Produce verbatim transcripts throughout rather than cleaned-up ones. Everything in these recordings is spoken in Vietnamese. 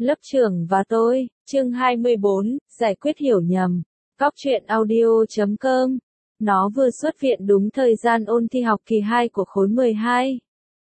Lớp trưởng và tôi, chương hai mươi bốn, giải quyết hiểu nhầm. Góc truyện audio chấm com. Nó vừa xuất viện đúng thời gian ôn thi học kỳ hai của khối mười hai.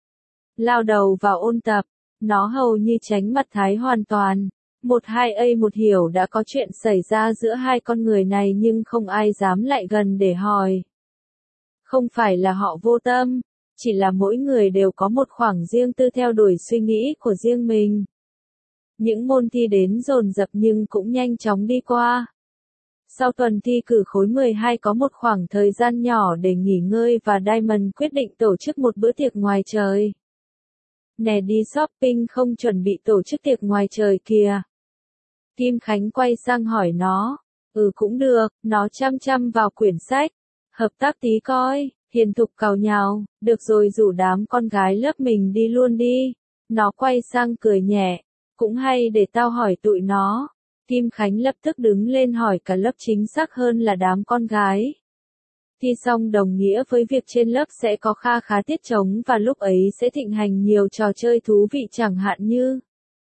Lao đầu vào ôn tập, nó hầu như tránh mặt Thái hoàn toàn. Một hai A một hiểu đã có chuyện xảy ra giữa hai con người này nhưng không ai dám lại gần để hỏi. Không phải là họ vô tâm, chỉ là mỗi người đều có một khoảng riêng tư theo đuổi suy nghĩ của riêng mình. Những môn thi đến dồn dập nhưng cũng nhanh chóng đi qua. Sau tuần thi cử khối mười hai có một khoảng thời gian nhỏ để nghỉ ngơi và Diamond quyết định tổ chức một bữa tiệc ngoài trời. Nè đi shopping không chuẩn bị tổ chức tiệc ngoài trời kìa. Kim Khánh quay sang hỏi nó. Ừ cũng được, nó chăm chăm vào quyển sách. Hợp tác tí coi, Hiền Thục càu nhào, được rồi rủ đám con gái lớp mình đi luôn đi. Nó quay sang cười nhẹ. Cũng hay để tao hỏi tụi nó. Kim Khánh lập tức đứng lên hỏi cả lớp, chính xác hơn là đám con gái. Thi xong đồng nghĩa với việc trên lớp sẽ có kha khá tiết trống và lúc ấy sẽ thịnh hành nhiều trò chơi thú vị chẳng hạn như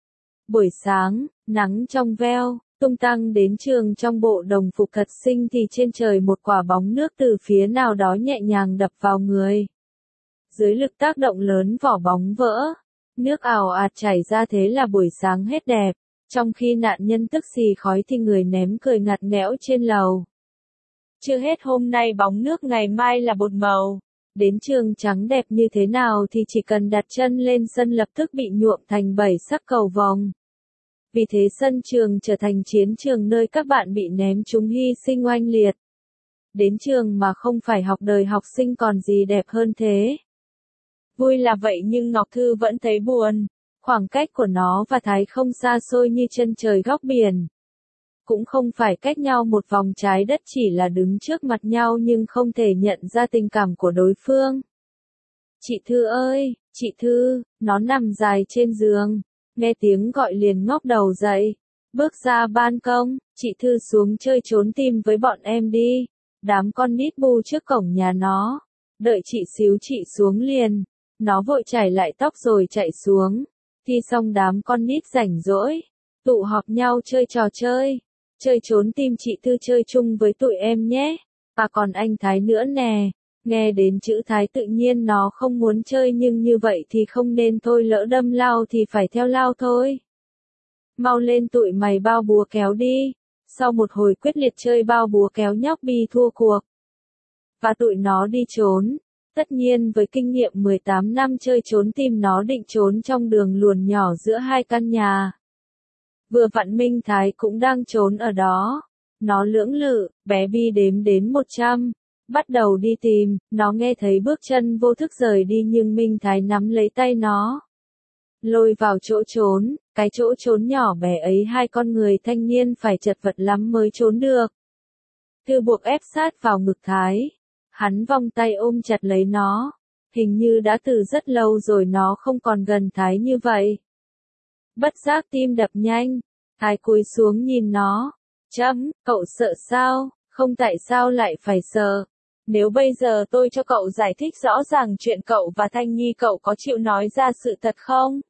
buổi sáng, nắng trong veo, tung tăng đến trường trong bộ đồng phục thật xinh thì trên trời một quả bóng nước từ phía nào đó nhẹ nhàng đập vào người. Dưới lực tác động lớn vỏ bóng vỡ. Nước ào ạt chảy ra, thế là buổi sáng hết đẹp, trong khi nạn nhân tức xì khói thì người ném cười ngặt nghẽo trên lầu. Chưa hết, hôm nay bóng nước, ngày mai là bột màu. Đến trường trắng đẹp như thế nào thì chỉ cần đặt chân lên sân lập tức bị nhuộm thành bảy sắc cầu vồng. Vì thế sân trường trở thành chiến trường nơi các bạn bị ném chúng hy sinh oanh liệt. Đến trường mà không phải học đời học sinh còn gì đẹp hơn thế. Vui là vậy nhưng Ngọc Thư vẫn thấy buồn. Khoảng cách của nó và Thái không xa xôi như chân trời góc biển. Cũng không phải cách nhau một vòng trái đất, chỉ là đứng trước mặt nhau nhưng không thể nhận ra tình cảm của đối phương. Chị Thư ơi, chị Thư, nó nằm dài trên giường. Nghe tiếng gọi liền ngóc đầu dậy. Bước ra ban công, chị Thư xuống chơi trốn tìm với bọn em đi. Đám con nít bu trước cổng nhà nó. Đợi chị xíu, chị xuống liền. Nó vội chải lại tóc rồi chạy xuống. Thi xong đám con nít rảnh rỗi, tụ họp nhau chơi trò chơi. Chơi trốn tìm, chị Thư chơi chung với tụi em nhé. À còn anh Thái nữa nè. Nghe đến chữ Thái tự nhiên nó không muốn chơi nhưng như vậy thì không nên thôi, lỡ đâm lao thì phải theo lao thôi. Mau lên tụi mày bao búa kéo đi. Sau một hồi quyết liệt chơi bao búa kéo, nhóc Bi thua cuộc. Và tụi nó đi trốn. Tất nhiên với kinh nghiệm mười tám năm chơi trốn tìm, nó định trốn trong đường luồn nhỏ giữa hai căn nhà. Vừa vặn Minh Thái cũng đang trốn ở đó. Nó lưỡng lự, bé Bi đếm đến một trăm. Bắt đầu đi tìm, nó nghe thấy bước chân vô thức rời đi nhưng Minh Thái nắm lấy tay nó. Lôi vào chỗ trốn, cái chỗ trốn nhỏ bé ấy hai con người thanh niên phải chật vật lắm mới trốn được. Thư buộc ép sát vào ngực Thái. Hắn vòng tay ôm chặt lấy nó. Hình như đã từ rất lâu rồi nó không còn gần Thái như vậy. Bất giác tim đập nhanh. Thái cúi xuống nhìn nó. Chấm, cậu sợ sao? Không, tại sao lại phải sợ? Nếu bây giờ tôi cho cậu giải thích rõ ràng chuyện cậu và Thanh Nhi, cậu có chịu nói ra sự thật không?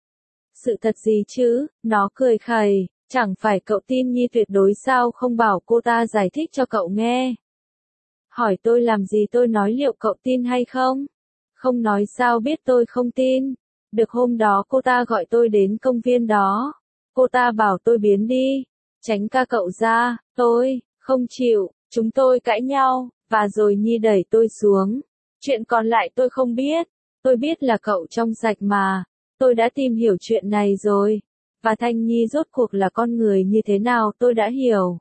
Sự thật gì chứ? Nó cười khẩy. Chẳng phải cậu tin Nhi tuyệt đối sao, không bảo cô ta giải thích cho cậu nghe? Hỏi tôi làm gì, tôi nói liệu cậu tin hay không? Không nói sao biết tôi không tin. Được hôm đó cô ta gọi tôi đến công viên đó. Cô ta bảo tôi biến đi. Tránh ca cậu ra. Tôi không chịu. Chúng tôi cãi nhau. Và rồi Nhi đẩy tôi xuống. Chuyện còn lại tôi không biết. Tôi biết là cậu trong sạch mà. Tôi đã tìm hiểu chuyện này rồi. Và Thanh Nhi rốt cuộc là con người như thế nào tôi đã hiểu.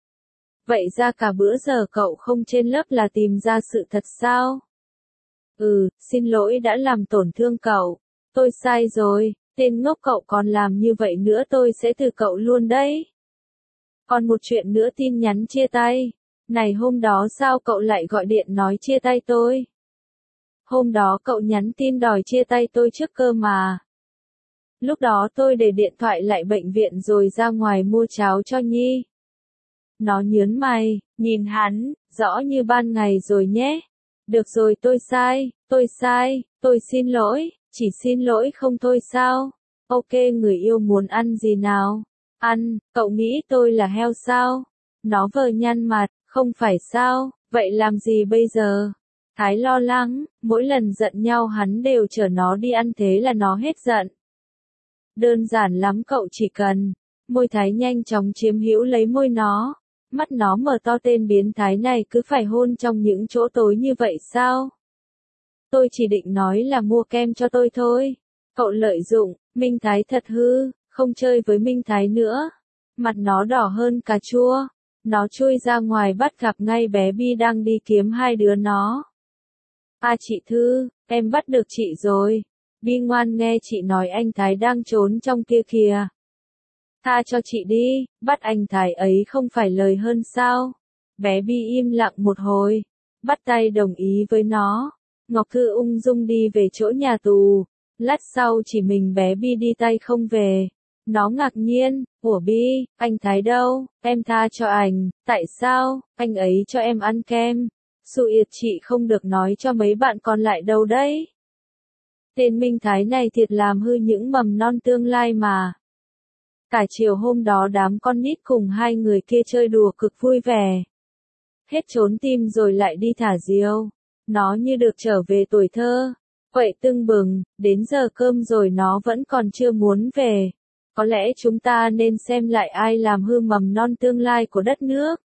Vậy ra cả bữa giờ cậu không trên lớp là tìm ra sự thật sao? Ừ, xin lỗi đã làm tổn thương cậu. Tôi sai rồi, tên ngốc, cậu còn làm như vậy nữa tôi sẽ từ cậu luôn đấy. Còn một chuyện nữa, tin nhắn chia tay. Này hôm đó sao cậu lại gọi điện nói chia tay tôi? Hôm đó cậu nhắn tin đòi chia tay tôi trước cơ mà. Lúc đó tôi để điện thoại lại bệnh viện rồi ra ngoài mua cháo cho Nhi. Nó nhớn mày, nhìn hắn, rõ như ban ngày rồi nhé. Được rồi, tôi sai, tôi sai, tôi xin lỗi, chỉ xin lỗi không thôi sao? Ok, người yêu muốn ăn gì nào? Ăn, cậu nghĩ tôi là heo sao? Nó vờ nhăn mặt, không phải sao, vậy làm gì bây giờ? Thái lo lắng, mỗi lần giận nhau hắn đều chở nó đi ăn thế là nó hết giận. Đơn giản lắm, cậu chỉ cần. Môi Thái nhanh chóng chiếm hữu lấy môi nó. Mắt nó mở to, tên biến thái này cứ phải hôn trong những chỗ tối như vậy sao? Tôi chỉ định nói là mua kem cho tôi thôi. Cậu lợi dụng, Minh Thái thật hư, không chơi với Minh Thái nữa. Mặt nó đỏ hơn cà chua. Nó chui ra ngoài bắt gặp ngay bé Bi đang đi kiếm hai đứa nó. À chị Thư, em bắt được chị rồi. Bi ngoan nghe chị nói anh Thái đang trốn trong kia kìa. Tha cho chị đi, bắt anh Thái ấy không phải lời hơn sao? Bé Bi im lặng một hồi, bắt tay đồng ý với nó. Ngọc Thư ung dung đi về chỗ nhà tù. Lát sau chỉ mình bé Bi đi tay không về. Nó ngạc nhiên, ủa Bi, anh Thái đâu, em tha cho anh, tại sao, anh ấy cho em ăn kem. Sự yệt chị không được nói cho mấy bạn còn lại đâu đấy. Tên Minh Thái này thiệt làm hư những mầm non tương lai mà. Cả chiều hôm đó đám con nít cùng hai người kia chơi đùa cực vui vẻ. Hết trốn tim rồi lại đi thả diều. Nó như được trở về tuổi thơ. Quậy tưng bừng, đến giờ cơm rồi nó vẫn còn chưa muốn về. Có lẽ chúng ta nên xem lại ai làm hư mầm non tương lai của đất nước.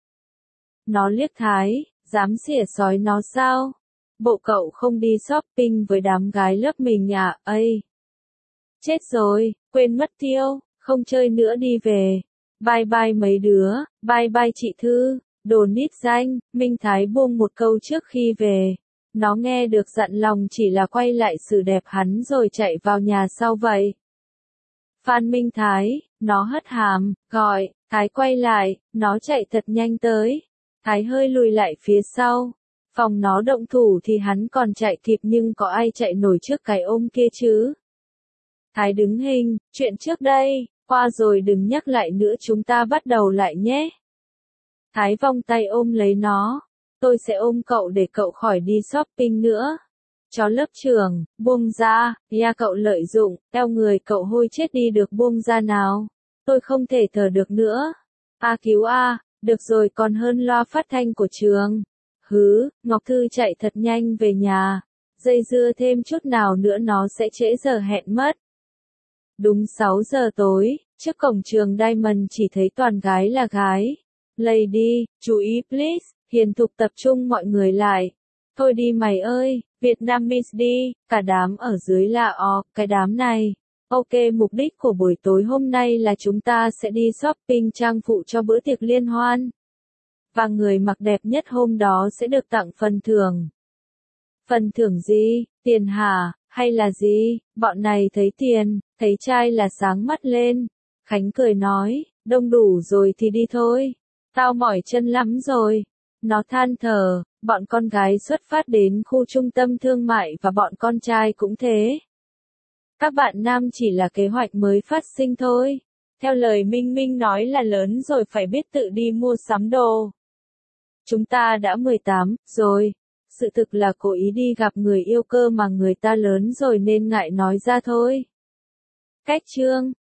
Nó liếc Thái, dám xỉa xói nó sao? Bộ cậu không đi shopping với đám gái lớp mình à, ây. Chết rồi, quên mất tiêu, không chơi nữa đi về. Bye bye mấy đứa, bye bye chị Thư, đồ nít danh, Minh Thái buông một câu trước khi về. Nó nghe được dặn lòng chỉ là quay lại sự đẹp hắn rồi chạy vào nhà sau vậy. Phan Minh Thái, nó hất hàm, gọi, Thái quay lại, nó chạy thật nhanh tới. Thái hơi lùi lại phía sau. Phòng nó động thủ thì hắn còn chạy kịp nhưng có ai chạy nổi trước cái ôm kia chứ? Thái đứng hình, chuyện trước đây, qua rồi đừng nhắc lại nữa, chúng ta bắt đầu lại nhé. Thái vòng tay ôm lấy nó. Tôi sẽ ôm cậu để cậu khỏi đi shopping nữa. Chó lớp trường, buông ra, ya cậu lợi dụng, eo người cậu hôi chết đi được, buông ra nào. Tôi không thể thở được nữa. A cứu a, được rồi còn hơn loa phát thanh của trường. Hứ, Ngọc Thư chạy thật nhanh về nhà. Dây dưa thêm chút nào nữa nó sẽ trễ giờ hẹn mất. Đúng sáu giờ tối, trước cổng trường Diamond chỉ thấy toàn gái là gái. Lady, chú ý please, hiền thục tập trung mọi người lại. Thôi đi mày ơi, Vietnamese đi, cả đám ở dưới là o, cái đám này. Ok, mục đích của buổi tối hôm nay là chúng ta sẽ đi shopping trang phụ cho bữa tiệc liên hoan. Và người mặc đẹp nhất hôm đó sẽ được tặng phần thưởng. Phần thưởng gì? Tiền hả? Hay là gì? Bọn này thấy tiền, thấy trai là sáng mắt lên. Khánh cười nói, đông đủ rồi thì đi thôi. Tao mỏi chân lắm rồi. Nó than thở, bọn con gái xuất phát đến khu trung tâm thương mại và bọn con trai cũng thế. Các bạn nam chỉ là kế hoạch mới phát sinh thôi. Theo lời Minh Minh nói là lớn rồi phải biết tự đi mua sắm đồ. Chúng ta đã mười tám rồi. Sự thực là cố ý đi gặp người yêu cơ mà người ta lớn rồi nên ngại nói ra thôi. Cách chương